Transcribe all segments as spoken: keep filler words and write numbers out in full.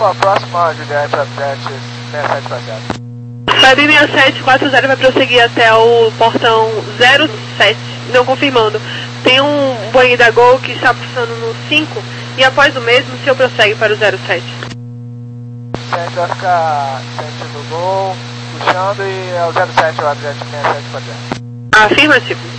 Alfa, próxima Juliette a sete, sessenta e sete para zero. Fabi sessenta e sete quatro zero vai prosseguir até o portão zero sete, não confirmando. Tem um Boeing da Gol que está pulsando no cinco e após o mesmo o senhor prossegue para o zero sete. Sempre vai ficar sentindo o Gol, puxando e é o zero sete, o Adriante sessenta e sete para zero. Afirmativo.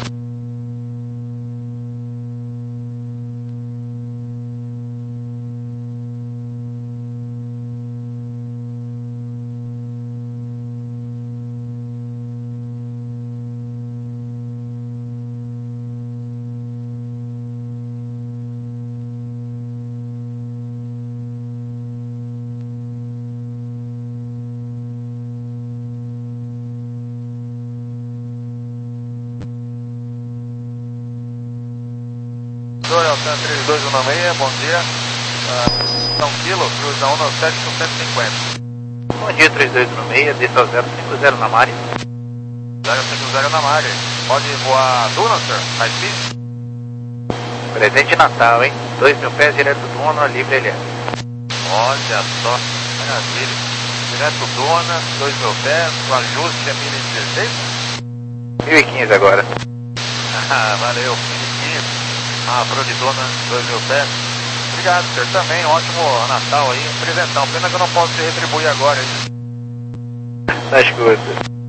Alcan três dois um seis, bom dia. Uh, São Quilo, cruza um nove sete com cento e cinquenta. Bom dia, três dois um seis, desça ao zero cinco zero na Mari. zero cinco zero na Mari. Pode voar Duna, sir? High speed? Presente de Natal, hein? dois mil pés direto do Duna, livre ele é. Olha só, maravilha. Direto Duna, dois mil pés, o ajuste é mil e dezesseis? mil e quinze agora. Ah, valeu, mil e quinze. Ah, Pro de Dona, dois mil pés. Obrigado, senhor. Também, ótimo Natal aí, um presentão. Pena que eu não posso te retribuir agora, hein? Tá escuta.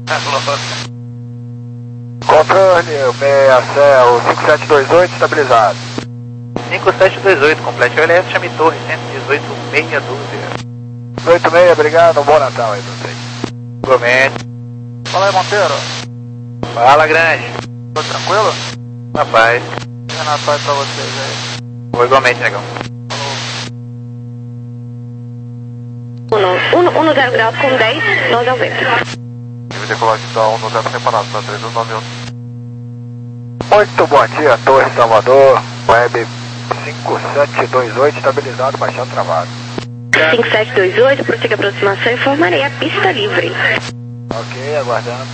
Controle, o cinco sete dois oito estabilizado. cinco sete dois oito, complete o L S, chame torre, cento e dezoito, meia dúzia. oito seis, obrigado, um bom Natal aí pra vocês. Igualmente. Fala aí, Monteiro. Fala, grande. Tô tranquilo? Rapaz. Natal pra vocês aí. Vou igualmente, negão. um zero graus com dez, nove ao vento. Nível de coloque da um zero separado, tá três um nove um. Muito bom dia, Torre Salvador, Web cinco sete dois oito, estabilizado, baixando travado. cinco sete dois oito, prossiga a aproximação, informarei a pista livre. Ok, aguardando.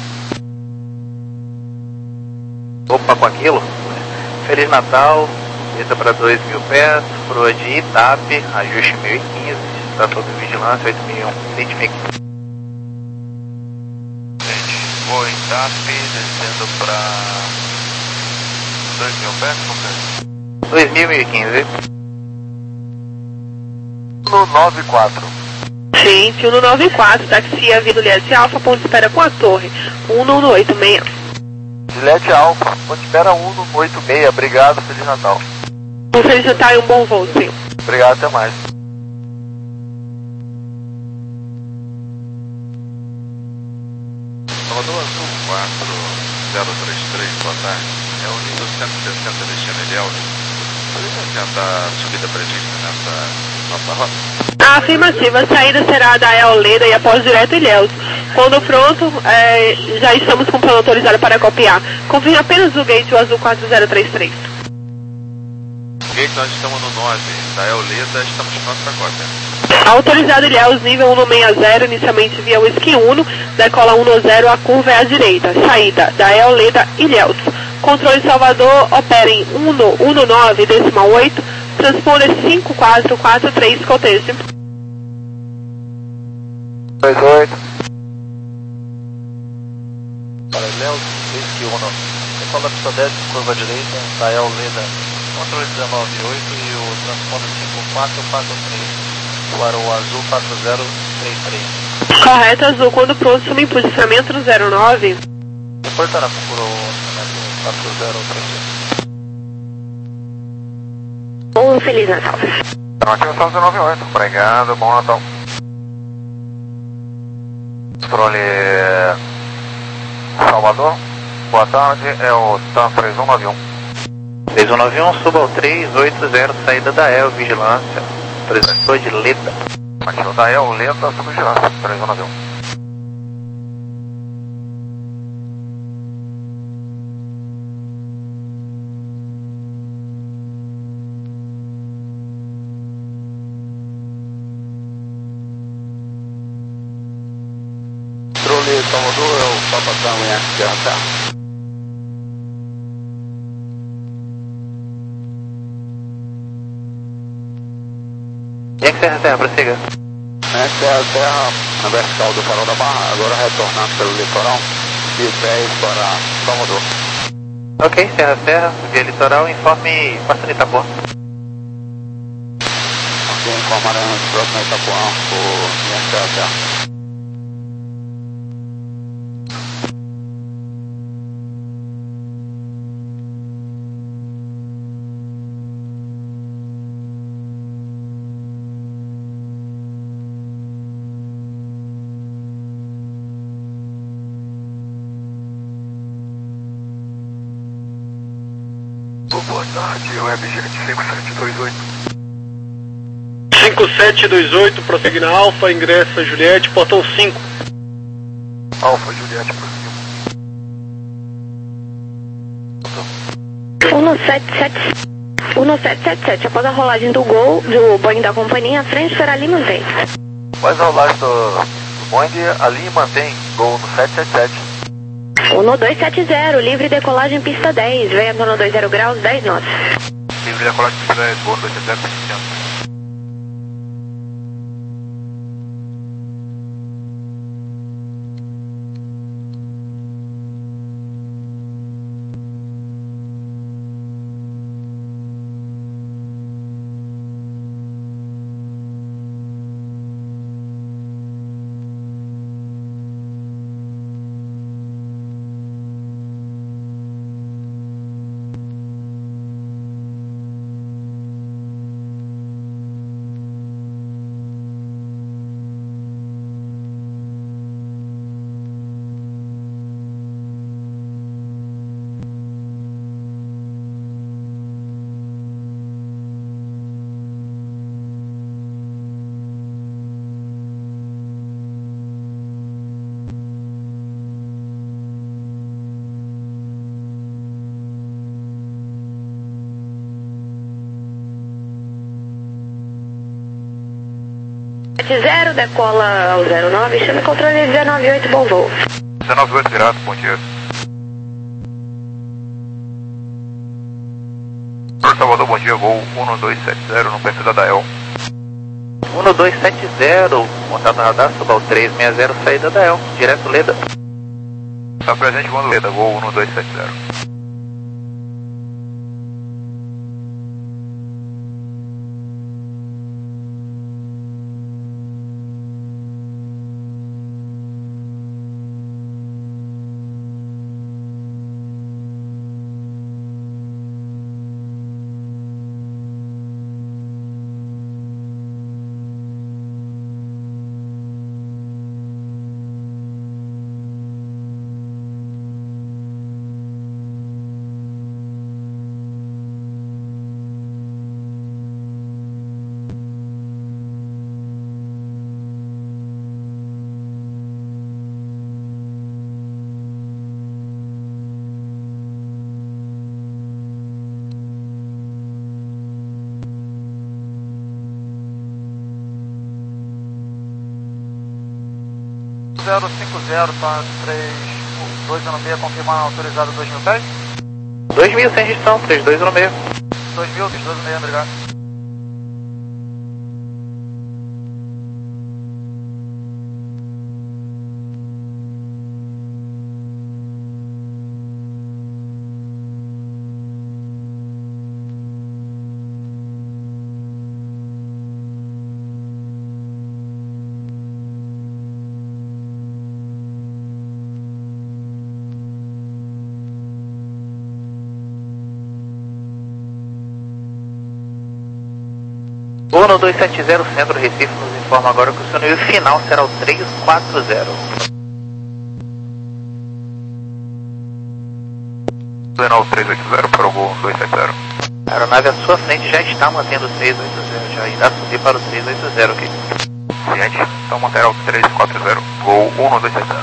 Opa, com aquilo? Feliz Natal, desça para dois mil pés, proa de Itape, ajuste mil e quinze, está sob vigilância oito mil e um, sentimento. Gente, vou em Itape, descendo para dois mil pés, confere? dois mil e quinze. No nove quatro. Sim, no nove quatro, táxi Avenida Juliette Alfa, ponto de espera com a torre, um no oito seis. Juliette Alfa, ponte espera um no oito seis, obrigado, Feliz Natal. Um Feliz Natal e um bom voo, sim. Obrigado, até mais. Salvador Azul quatro zero três três, boa tarde. É o nível cento e sessenta destino Ilhéus. Podemos tentar a subida prevista nessa nossa rota? A afirmativa, a saída será da Eoleda e após direto Ilhéus. Quando pronto, é, já estamos com o plano autorizado para copiar. Confirme apenas o gate o azul quatro zero três três. Gate, nós estamos no nove, da Eoleda, estamos prontos para cópia. Autorizado Ilhéus, nível cento e sessenta, inicialmente via Whisky um, decola cento, a curva é à direita. Saída da Eoleda Ilhéus. Controle Salvador, operem um um nove, decimal oito, transponder cinco quatro quatro três, cotejo. dois oito. Para Ilhéus, Whisky um. Decola pista dez, curva à direita, da Eoleda. Controle dezenove oito e o transponder cinco quatro quatro três. Para o azul quatro zero três três. Correto, azul. Quando pronto, assume posicionamento no zero nove. Reportará para o quatro zero três três. Um Feliz Natal. Ativação dezenove oito. Obrigado, bom Natal. Controle Salvador, boa tarde, é o T A M três um nove um. três um nove um, suba ao três oito zero, saída da E L, vigilância. Transmissor de Leda. Ativa da E L, Leda, sob vigilância, três um nove um. Controle Salvador, é o Papa Tango, Terra Terra. Yankee Serra Terra, prossiga. Essa é a terra na vertical do farol da Barra, agora retornando pelo litoral, de dez para Salvador. Ok, Serra Serra, via litoral, informe passando Itapuã. Ok, informaremos próximo a Itapuã por minha Serra Serra. Boa tarde, Webjet cinco sete dois oito. cinco sete dois oito, prossegue na Alfa, ingressa Juliette, portão cinco. Alfa, Juliette, prosseguiu. um sete sete sete, após a rolagem do Gol, do Boeing da companhia, frente para Lima vem. Após a rolagem do, do Boeing, a linha mantém Gol no sete sete sete. um dois sete zero, livre decolagem pista dez, vento no dois zero graus, dez nós. Livre decolagem pista dez, Gol no dois sete zero, iniciando. sete zero, decola ao zero nove, chama controle dezenove oito, bom voo. dezenove oito virado, bom dia. Salvador, bom dia, voo um dois sete zero, no perfil da D A E L. um dois sete zero, contato no radar, Subal três seis zero, saída da D A E L, direto Leda. Está presente, voando Leda, voo um dois sete zero. zero cinco zero, tá três dois um seis, confirmar autorizado dois mil pés? dois mil sem gestão, três dois um seis. dois mil, três dois um seis, obrigado. Uno dois sete zero, Centro Recife, nos informa agora que o seu nível final será o três quatro zero. dezenove três oito zero para o voo um dois sete zero. A aeronave à sua frente já está mantendo o três oito zero, já irá subir para o três oito zero aqui. Ciente, então manter o três quatro zero, voo um dois sete zero.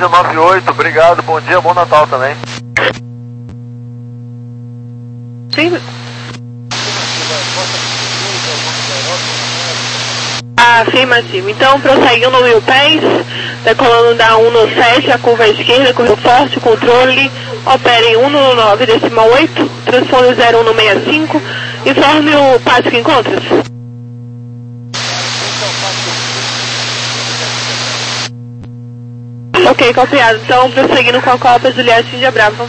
noventa e oito, obrigado, bom dia, bom Natal também. Sim. Afirmativo. Então, prosseguindo mil pés, decolando da cento e sete, a curva à esquerda, curva forte, controle, opere cento e nove decimal oito, transpone zero um seis cinco, informe o passo que encontras. Ok, copiado. Então, prosseguindo com a cópia, Juliette Índia Brava.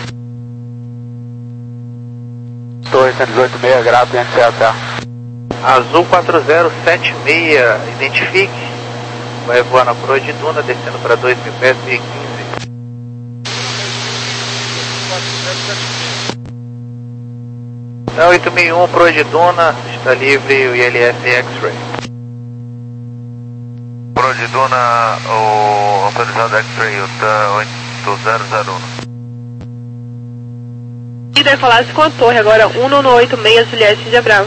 Torre cento e dezoito seis, grave, N C A T. Azul quatro zero sete seis, identifique. Vai voar na proa de Duna, descendo para dois mil pés, mil e quinze. Então, oito mil e um, proa de Duna, está livre o I L S X-Ray. Proa de Duna, o autorizado X-Ray, o T oito zero zero um. E decolasse com a torre, agora cento e oitenta e seis, Juliette Índia Brava.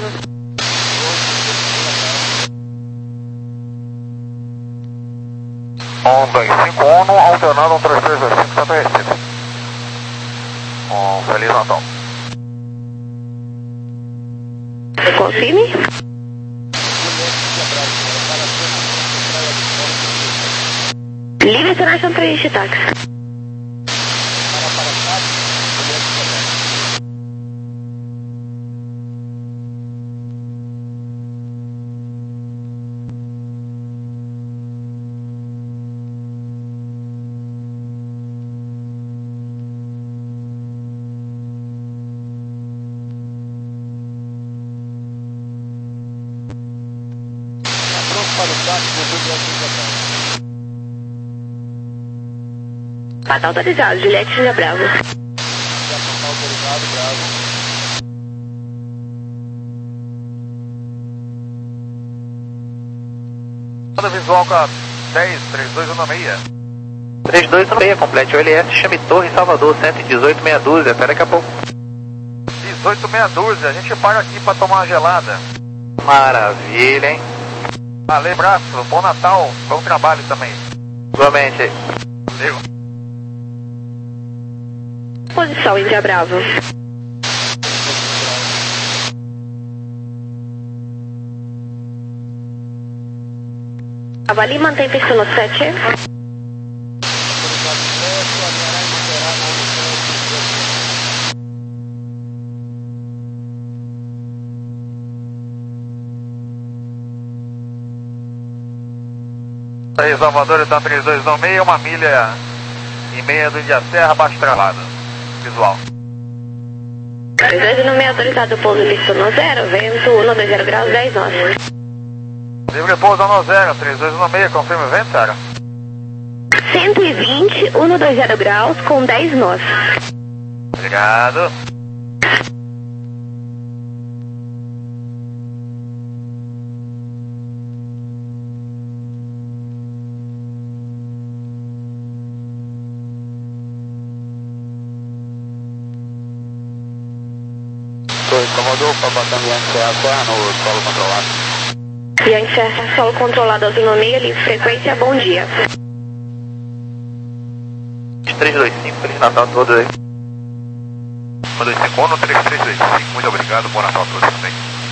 um dois cinco um, alternando um três três cinco, Santa Recife. Um Feliz Natal. Confirme. Livre International três de táxi. Tá autorizado, Juliette Índia Bravo. Autorizado, Bravo. Manda visual com a dez, três dois um seis. três dois um seis, complete o L S, chame Torre Salvador, cento e dezoito meia dúzia, até daqui a pouco. dezoito meia dúzia, a gente para aqui para tomar uma gelada. Maravilha, hein? Valeu, abraço, bom Natal, bom trabalho também. Igualmente. Valeu. Posição, Índia Bravo. Avalie e mantém pista no sete. Aí, Salvador, então três dois um seis, uma milha e meia do Índia Serra, baixo travado. Visual. três dois um seis, autorizado, pouso listo no zero, vento um dois zero graus, dez nós. Livre pouso no zero, três dois um seis, confirma o vento, Sara. cento e vinte, um dois zero graus, com dez nós. Obrigado. Salvador, para bater no N C A Terra no solo controlado. Yankee Serra, solo controlado, autonomia, livre frequência, bom dia. três dois cinco, Feliz Natal a todos aí. um dois cinco um, três três dois cinco, muito obrigado, bom Natal a todos também.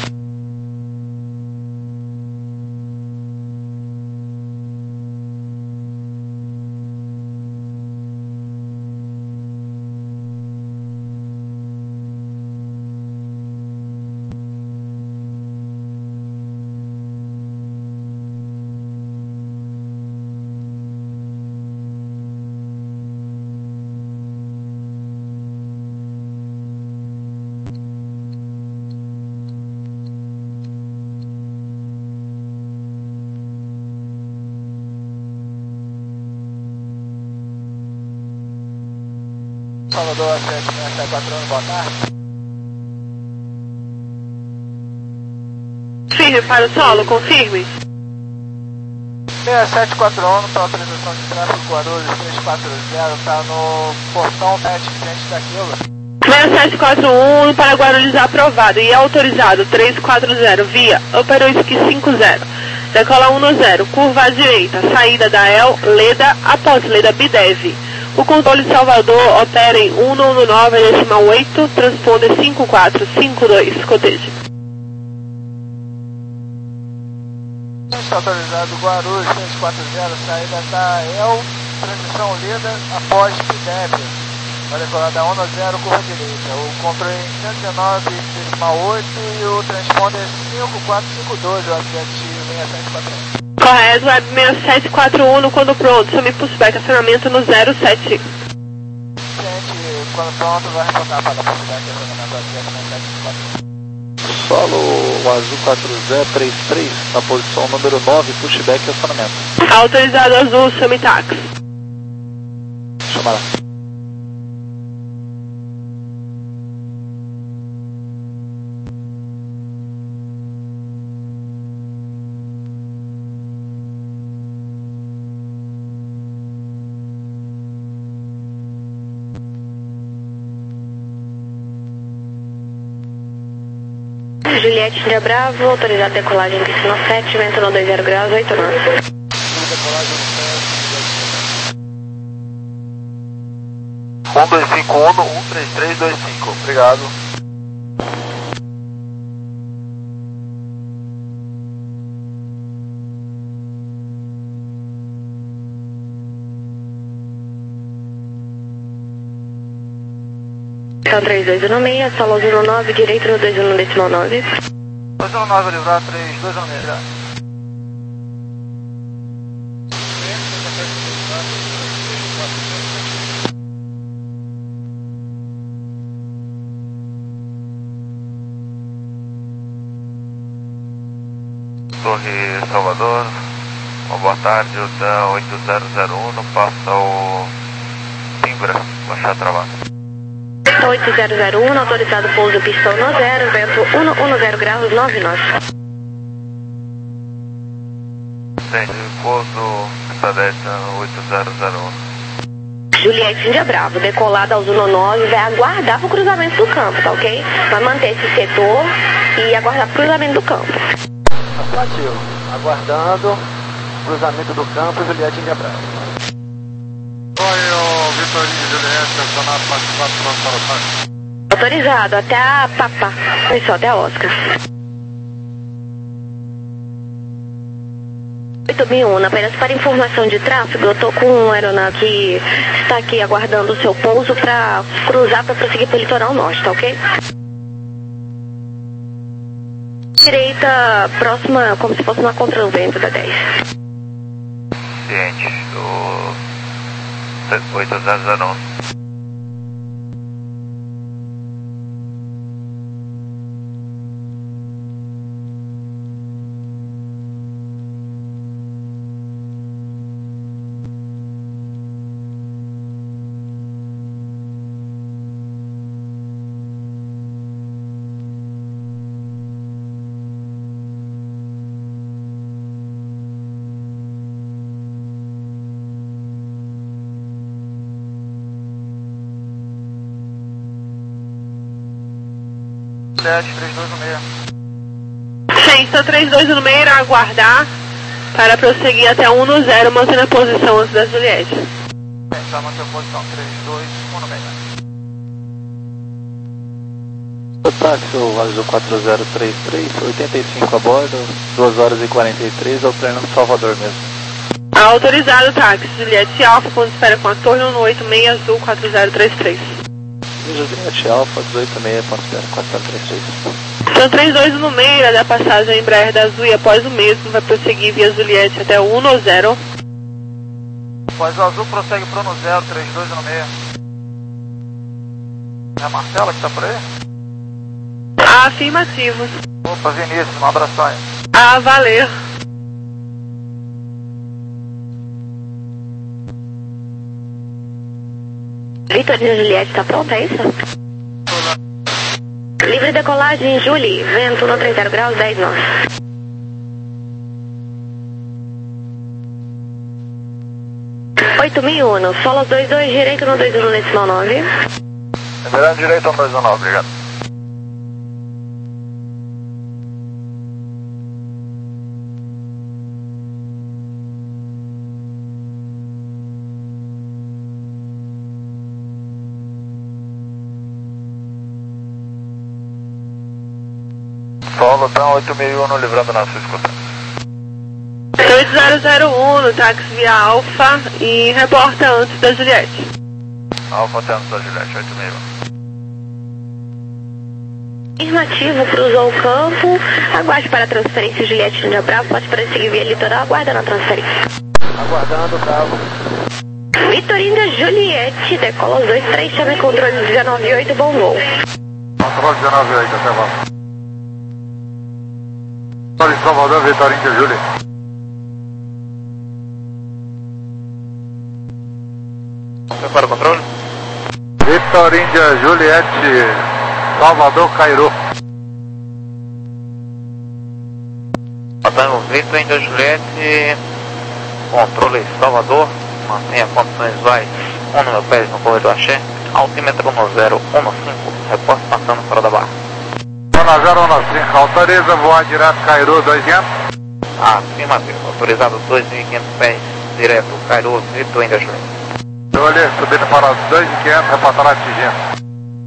Salvador sete seis quatro um, boa tarde. Firme para o solo, confirme. seis sete quatro um, para autorização de tráfego Guarulhos três quatro zero, está no portão sete, frente daquilo. seis sete quatro um para Guarulhos aprovado e autorizado três quatro zero via Operoski cinco zero. Decola um zero, curva à direita, saída da El Leda após Leda Bidev. O controle Salvador opera em um um nove decimal oito, transponder cinco quatro cinco dois, cotejo. Está autorizado Guarulhos seis quatro zero, saída da E L, transmissão lida após P D E P. Vai decolar da um zero, curva direita. O controle cento e dezenove decimal oito e o transponder cinco quatro cinco dois, o Jet seis sete quatro um. Correto, web seis sete quatro um, quando pronto, chame pushback, acionamento no zero sete. Gente, quando pronto, vai reportar para a pushback, acionamento do Jet seis sete quatro um. Solo Azul quatro zero três três, na posição número nove, pushback e acionamento. Autorizado Azul, chame táxi. Chama lá. Juliette India Bravo, autorizado decolagem piscina sete, vento no dois zero graus, oito nove. um dois cinco um, um três três dois cinco, obrigado. Então três dois um seis, solo zero nove, direito no dois um decimal nove. dois um nove, livrar três dois um seis, já. Torre Salvador, uma boa tarde, o da oito zero zero um passa o Timbra, baixar travado. oito zero zero um, autorizado pouso pistão no zero, vento um um zero graus, nove nove. Sim, pouso pista delta oito zero zero um. Juliette India Bravo, decolada ao Zuno nove, vai aguardar pro cruzamento do campo, tá ok? Vai manter esse setor e aguardar pro cruzamento do campo. Afirmativo. Aguardando cruzamento do campo, Juliette India Bravo. Oi, o Vitorino Juliette, acionado parte quatro para o táxi. Autorizado até a Papá, isso, até a Oscar. oito mil e um, apenas para informação de tráfego, eu estou com um aeronave que está aqui aguardando o seu pouso para cruzar para prosseguir para o litoral norte, tá ok? Direita, próxima, como se fosse uma contra o vento da dez. Ciente, do oito zero zero um. Juliette três dois um seis. Ciência três dois um seis, irá aguardar para prosseguir até um no zero, mantendo a posição antes da Juliette. Já mantém a posição três dois um seis. Táxi Azul quatro zero três três, oitenta e cinco a bordo, duas horas e quarenta e três, ao treino no Salvador mesmo. Autorizado táxi, Juliette Alfa, quando espera com a torre um oito seis Azul quatro zero três três. Juliette Alfa dezoito seis, ponto zero quatro zero três três. Então três dois um seis, da passagem Embraer da Azul e após o mesmo vai prosseguir via Juliette até o um no zero. Após o Azul prossegue pro um zero, três dois um seis. É a Marcela que tá por aí? Afirmativo. Opa, Vinícius, um abração aí. Ah, valeu. Vitorino Juliette, tá pronta, é isso? Livre decolagem, Julie, vento no três zero graus, dez nove. oito mil e um, solo dois dois, direito no dois um decimal nove. Liberando direito no dois um nove, obrigado. Solo, Dan oito mil e um livrando na sua escuta. oito zero zero um no táxi via Alfa e reporta antes da Juliette. Alfa até antes da Juliette, oito mil e um. Afirmativo, cruzou o campo. Aguarde para a transferência Juliette Índia Bravo. Pode prosseguir via litoral, aguardando a transferência. Aguardando, Bravo. Vitorina Juliette, decola os dois três, chame controle dezenove oito, bom voo. Controle dezenove oito, até lá. Controle Salvador, Vitorina Juliette. Prepara o controle. Vitorina Juliette, Salvador, Cairu. Padrão Victor Índia Juliette, controle Salvador, mantenha condições vai um no meu pé no corredor Axé, altímetro um zero um cinco, reporte passando fora da barra. um zero um cinco, autoriza voar direto Cairu dois quinhentos? Afirmativo, autorizado dois mil e quinhentos pés, direto Cairu, Victor Índia Juliette. Olha, subindo para dois mil e quinhentos, reportar atingindo.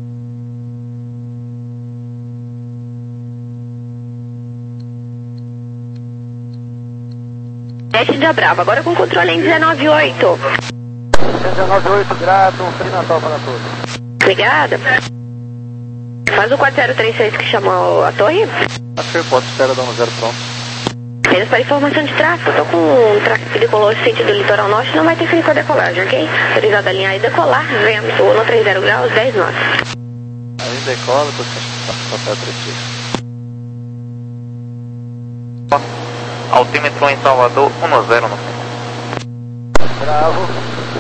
Juliette Índia Bravo, agora com controle em dezenove oito. dezenove oito, grato, um Feliz Natal para todos. Obrigada. Faz o quatro zero três seis que chamou a torre. Airport, espera dando zero pronto. Apenas para informação de tráfego, estou com um tráfego periculoso sentido litoral norte, não vai ter fim com a decolagem, ok? Autorizado a alinhar e decolar, vento no trinta graus, dez nós. Aí decola, tô sentindo papel três seis. Altímetro em Salvador, um zero no centro. Bravo.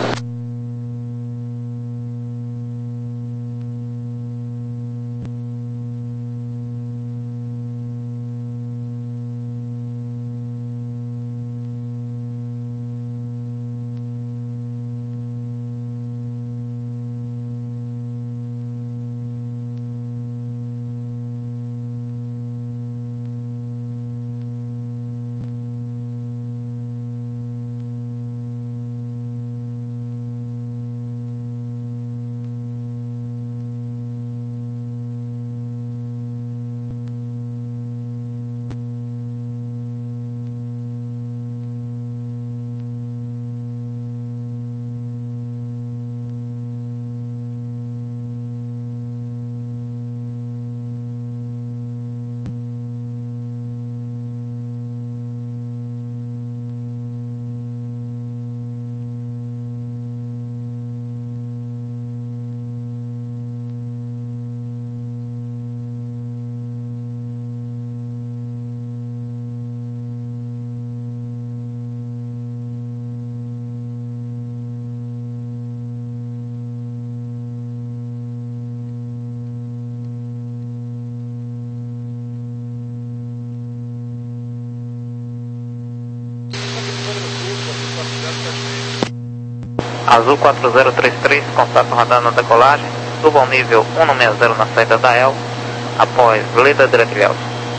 Azul quatro zero três três, contato radar na decolagem, suba ao nível um seis zero na saída da E L, após Leda direto Ilhéus.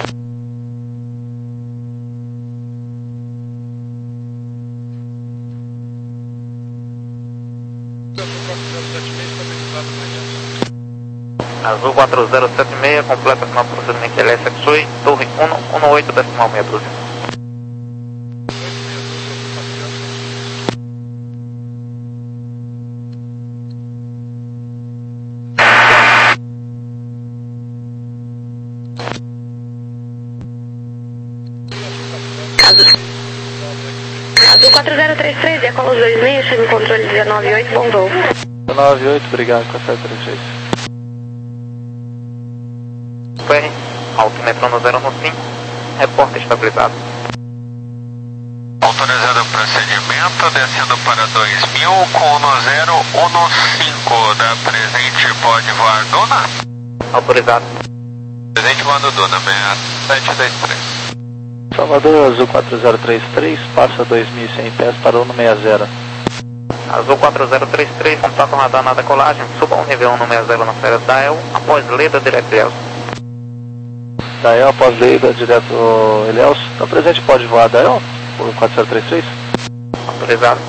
Azul quatro zero sete seis, completa final do procedimento L S Exui, torre um um oito decimal meia dúzia. Azul quatro zero três três, decola os dois meios, chame controle dezenove oito, bom voo. dezenove oito, obrigado, quatro zero três seis. P, altímetro no zero cinco, reporte estabilizado. Autorizado o procedimento, descendo para dois mil com no zero um cinco, da presente pode voar Duna? Autorizado. Presente voando Duna, seis sete dois três. Salvador, Azul quatro zero três três, passa dois mil e cem pés para um seis zero. Azul quatro zero três três, contato radar na decolagem, suba ao nível um seis zero na saída da E L, após Leda direto Ilhéus. Da E L após Leda direto Ilhéus. Então presente pode voar da E L, por quatro zero três três. Autorizado.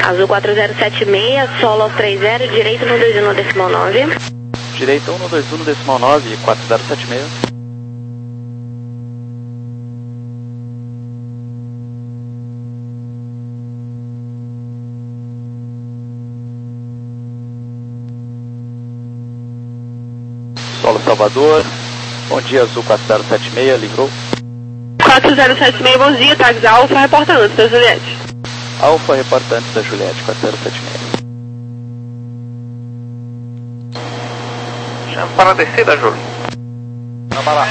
Azul quatro zero sete seis, solo aos trinta, direito no dois um decimal nove. Direito um no dois um decimal nove, quatro zero sete seis. Solo Salvador, bom dia, Azul quatro zero sete seis, livrou. quatro zero sete seis, bom dia, táxi Alfa, reporta antes da Juliette. Alfa, reporta antes da Juliette, quatro zero sete seis. Chama para a descida, Júlio. Vamos lá.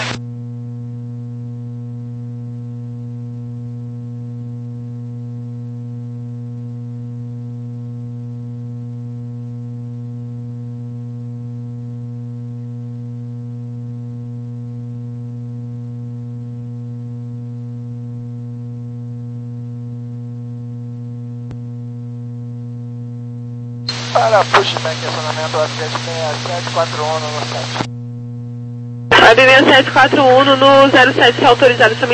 Para pushback, acionamento web sete seis sete quatro um no sete. Web seis sete quatro um no zero sete, está autorizado somente.